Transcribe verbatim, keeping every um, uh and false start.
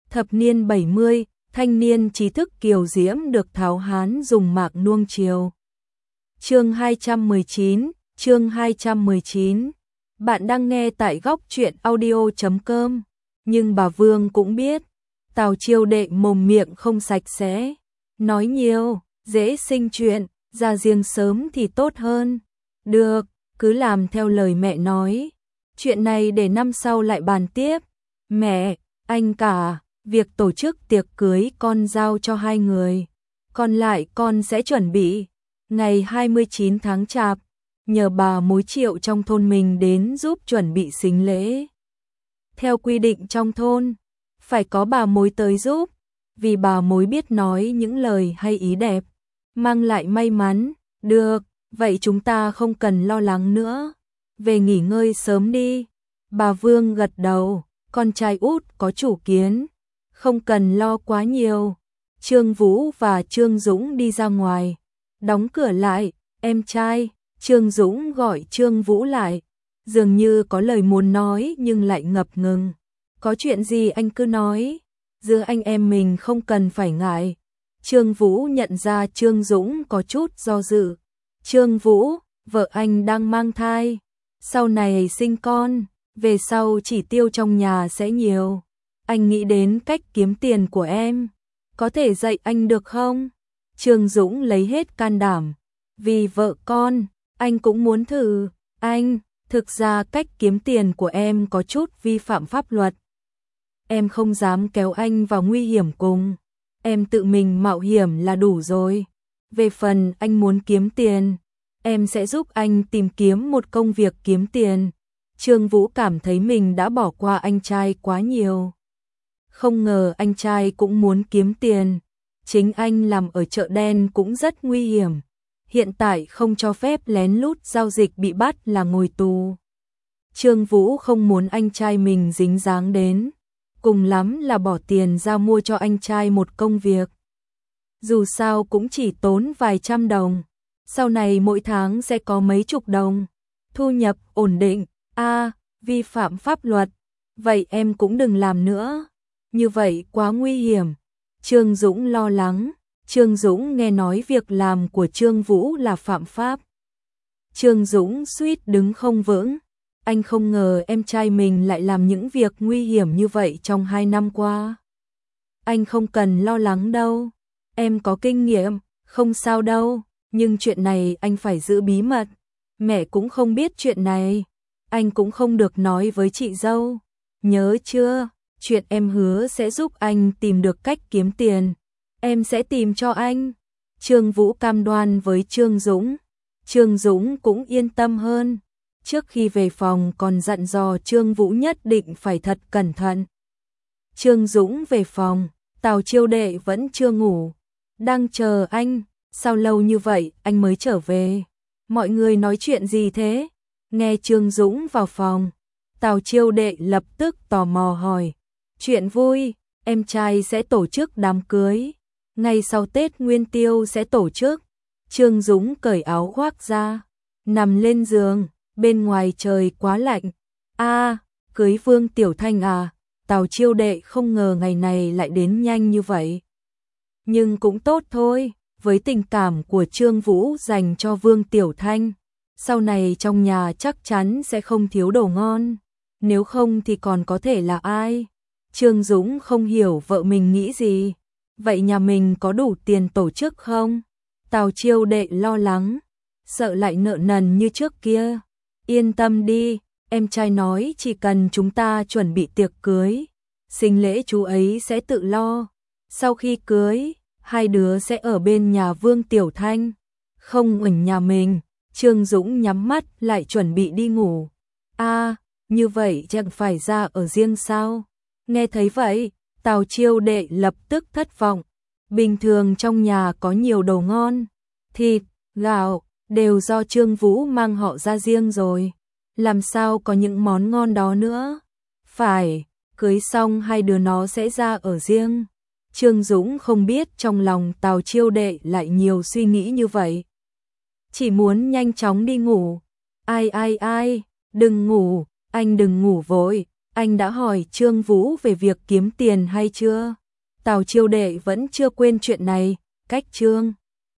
Thập niên bảy mươi, thanh niên trí thức kiều diễm được tháo hán dùng mạc nuông chiều. Chương hai trăm mười chín, chương hai trăm mười chín. Bạn đang nghe tại góc truyện audio chấm com. Nhưng bà Vương cũng biết, Tào Chiêu Đệ mồm miệng không sạch sẽ, nói nhiều, dễ sinh chuyện, ra riêng sớm thì tốt hơn. Được, cứ làm theo lời mẹ nói. Chuyện này để năm sau lại bàn tiếp. Mẹ, anh cả, việc tổ chức tiệc cưới con giao cho hai người. Còn lại con sẽ chuẩn bị. Ngày hai mươi chín tháng Chạp, nhờ bà mối Triệu trong thôn mình đến giúp chuẩn bị sính lễ. Theo quy định trong thôn, phải có bà mối tới giúp, vì bà mối biết nói những lời hay ý đẹp, mang lại may mắn. Được, vậy chúng ta không cần lo lắng nữa. Về nghỉ ngơi sớm đi. Bà Vương gật đầu, con trai út có chủ kiến, không cần lo quá nhiều. Trương Vũ và Trương Dũng đi ra ngoài, đóng cửa lại. Em trai, Trương Dũng gọi Trương Vũ lại, dường như có lời muốn nói nhưng lại ngập ngừng. Có chuyện gì anh cứ nói, giữa anh em mình không cần phải ngại. Trương Vũ nhận ra Trương Dũng có chút do dự. Trương Vũ, vợ anh đang mang thai, sau này sinh con, về sau chỉ tiêu trong nhà sẽ nhiều. Anh nghĩ đến cách kiếm tiền của em, có thể dạy anh được không? Trương Dũng lấy hết can đảm, vì vợ con, anh cũng muốn thử. Anh, thực ra cách kiếm tiền của em có chút vi phạm pháp luật. Em không dám kéo anh vào nguy hiểm cùng, em tự mình mạo hiểm là đủ rồi. Về phần anh muốn kiếm tiền, em sẽ giúp anh tìm kiếm một công việc kiếm tiền. Trương Vũ cảm thấy mình đã bỏ qua anh trai quá nhiều. Không ngờ anh trai cũng muốn kiếm tiền. Chính anh làm ở chợ đen cũng rất nguy hiểm. Hiện tại không cho phép lén lút giao dịch, bị bắt là ngồi tù. Trương Vũ không muốn anh trai mình dính dáng đến, cùng lắm là bỏ tiền ra mua cho anh trai một công việc. Dù sao cũng chỉ tốn vài trăm đồng, sau này mỗi tháng sẽ có mấy chục đồng, thu nhập ổn định. A, à, vi phạm pháp luật, vậy em cũng đừng làm nữa, như vậy quá nguy hiểm. Trương Dũng lo lắng. Trương Dũng nghe nói việc làm của Trương Vũ là phạm pháp. Trương Dũng suýt đứng không vững. Anh không ngờ em trai mình lại làm những việc nguy hiểm như vậy trong hai năm qua. Anh không cần lo lắng đâu, em có kinh nghiệm, không sao đâu, nhưng chuyện này anh phải giữ bí mật. Mẹ cũng không biết chuyện này, anh cũng không được nói với chị dâu. Nhớ chưa, chuyện em hứa sẽ giúp anh tìm được cách kiếm tiền. Em sẽ tìm cho anh. Trương Vũ cam đoan với Trương Dũng. Trương Dũng cũng yên tâm hơn. Trước khi về phòng còn dặn dò Trương Vũ nhất định phải thật cẩn thận. Trương Dũng về phòng, Tào Chiêu Đệ vẫn chưa ngủ, đang chờ anh. Sao lâu như vậy anh mới trở về? Mọi người nói chuyện gì thế? Nghe Trương Dũng vào phòng, Tào Chiêu Đệ lập tức tò mò hỏi. Chuyện vui, em trai sẽ tổ chức đám cưới, ngay sau Tết Nguyên Tiêu sẽ tổ chức. Trương Dũng cởi áo khoác ra, nằm lên giường, bên ngoài trời quá lạnh. A, à, cưới Vương Tiểu Thanh à? Tào Chiêu Đệ không ngờ ngày này lại đến nhanh như vậy. Nhưng cũng tốt thôi, với tình cảm của Trương Vũ dành cho Vương Tiểu Thanh, sau này trong nhà chắc chắn sẽ không thiếu đồ ngon, nếu không thì còn có thể là ai? Trương Dũng không hiểu vợ mình nghĩ gì. Vậy nhà mình có đủ tiền tổ chức không? Tào Chiêu Đệ lo lắng, sợ lại nợ nần như trước kia. Yên tâm đi, em trai nói chỉ cần chúng ta chuẩn bị tiệc cưới, sính lễ chú ấy sẽ tự lo. Sau khi cưới, hai đứa sẽ ở bên nhà Vương Tiểu Thanh, không ở nhà mình. Trương Dũng nhắm mắt lại chuẩn bị đi ngủ. A, à, như vậy chẳng phải ra ở riêng sao? Nghe thấy vậy, Tào Chiêu Đệ lập tức thất vọng. Bình thường trong nhà có nhiều đồ ngon, thịt, gạo, đều do Trương Vũ mang họ ra riêng rồi. Làm sao có những món ngon đó nữa? Phải, cưới xong hai đứa nó sẽ ra ở riêng. Trương Dũng không biết trong lòng Tào Chiêu Đệ lại nhiều suy nghĩ như vậy. Chỉ muốn nhanh chóng đi ngủ. Ai ai ai, đừng ngủ, anh đừng ngủ vội. anh đã hỏi Trương Vũ về việc kiếm tiền hay chưa? Tào Chiêu Đệ vẫn chưa quên chuyện này, cách Trương